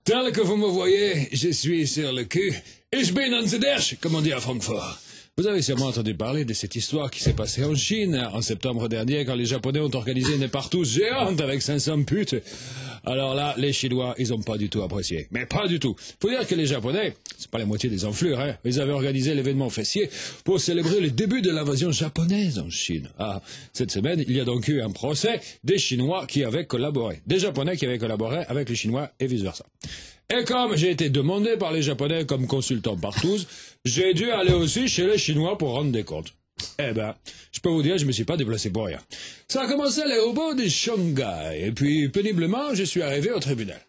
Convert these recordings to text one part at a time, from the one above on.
Tel que vous me voyez, je suis sur le cul. Ich bin an der Dersch, comme on dit à Francfort. Vous avez sûrement entendu parler de cette histoire qui s'est passée en Chine, en septembre dernier, quand les Japonais ont organisé une partouze géante avec 500 putes. Alors là, les Chinois, ils ont pas du tout apprécié. Mais pas du tout. Faut dire que les Japonais, c'est pas la moitié des enflures, hein. Ils avaient organisé l'événement fessier pour célébrer le début de l'invasion japonaise en Chine. Ah, cette semaine, il y a donc eu un procès des Chinois qui avaient collaboré. Des Japonais qui avaient collaboré avec les Chinois et vice-versa. Et comme j'ai été demandé par les Japonais comme consultant partouze, j'ai dû aller aussi chez les Chinois pour rendre des comptes. Eh ben, je peux vous dire, je me suis pas déplacé pour rien. Ça a commencé à l'aéroport de Shanghai, et puis péniblement, je suis arrivé au tribunal.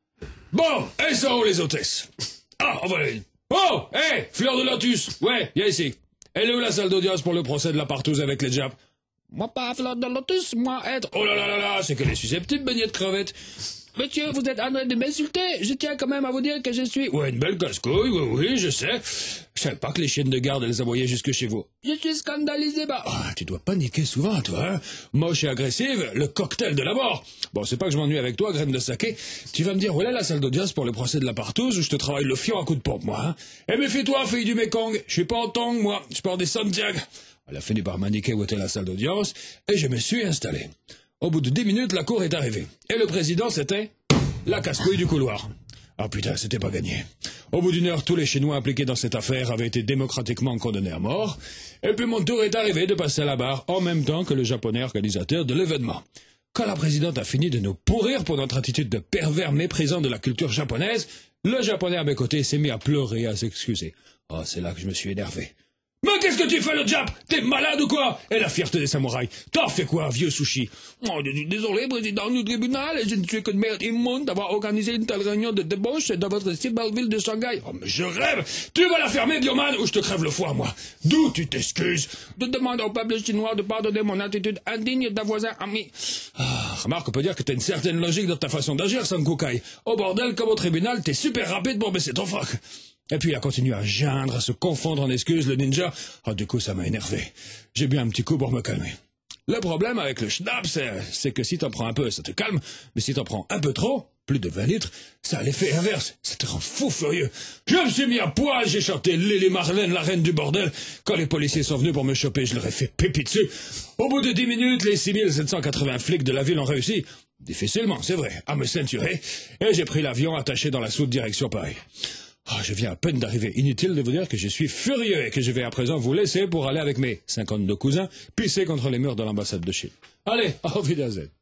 Bon, elles sont où les hôtesses? Ah, on va les... Oh, hé, Fleur de Lotus, ouais, viens ici. Elle est où la salle d'audience pour le procès de la partouze avec les Japs? Moi pas Fleur de Lotus, moi être... Oh là là là là, c'est qu'elle est susceptible, baignée de crevettes. Monsieur, vous êtes en train de m'insulter. Je tiens quand même à vous dire que je suis... Ouais, une belle casse-couille, oui, je sais. Je savais pas que les chiennes de garde, elles aboyaient jusque chez vous. Je suis scandalisé, bah... Ah, tu dois paniquer souvent, toi, hein. Moche et agressive, le cocktail de la mort. Bon, c'est pas que je m'ennuie avec toi, graine de saké. Tu vas me dire, voilà la salle d'audience pour le procès de la partouze où je te travaille le fion à coups de pompe, moi, hein. Eh, méfie-toi, fille du Mekong. Je suis pas en tong, moi. Je pars des Santiago. Elle a fini par m'indiquer où était la salle d'audience, et je me suis installé. Au bout de 10 minutes, la cour est arrivée. Et le président, c'était la casse-couille du couloir. Ah putain, c'était pas gagné. Au bout d'une heure, tous les Chinois impliqués dans cette affaire avaient été démocratiquement condamnés à mort. Et puis mon tour est arrivé de passer à la barre en même temps que le japonais organisateur de l'événement. Quand la présidente a fini de nous pourrir pour notre attitude de pervers méprisant de la culture japonaise, le japonais à mes côtés s'est mis à pleurer et à s'excuser. Oh, c'est là que je me suis énervé. Mais qu'est-ce que tu fais, le Jap? T'es malade ou quoi? Et la fierté des samouraïs. T'as fait quoi, vieux sushi? Oh, désolé, président du tribunal, je ne suis que de merde immonde d'avoir organisé une telle réunion de débauche dans votre si belle ville de Shanghai. Oh, mais je rêve! Tu vas la fermer, Bioman, ou je te crève le foie, moi. D'où tu t'excuses? De demander au peuple chinois de pardonner mon attitude indigne d'un voisin ami. Ah, remarque, on peut dire que t'as une certaine logique dans ta façon d'agir, Sankukai. Au bordel, comme au tribunal, t'es super rapide pour baisser ton froc. Et puis il a continué à geindre, à se confondre en excuses, le ninja. Ah, du coup, ça m'a énervé. J'ai bu un petit coup pour me calmer. Le problème avec le schnapp, c'est que si t'en prends un peu, ça te calme, mais si t'en prends un peu trop, plus de 20 litres, ça a l'effet inverse. Ça te rend fou furieux. Je me suis mis à poil, j'ai chanté Lily Marlène, la reine du bordel. Quand les policiers sont venus pour me choper, je leur ai fait pipi dessus. Au bout de 10 minutes, les 6780 flics de la ville ont réussi, difficilement, c'est vrai, à me ceinturer, et j'ai pris l'avion attaché dans la soute direction Paris. Ah, je viens à peine d'arriver. Inutile de vous dire que je suis furieux et que je vais à présent vous laisser pour aller avec mes 52 cousins pisser contre les murs de l'ambassade de Chine. Allez, auf Wiedersehen.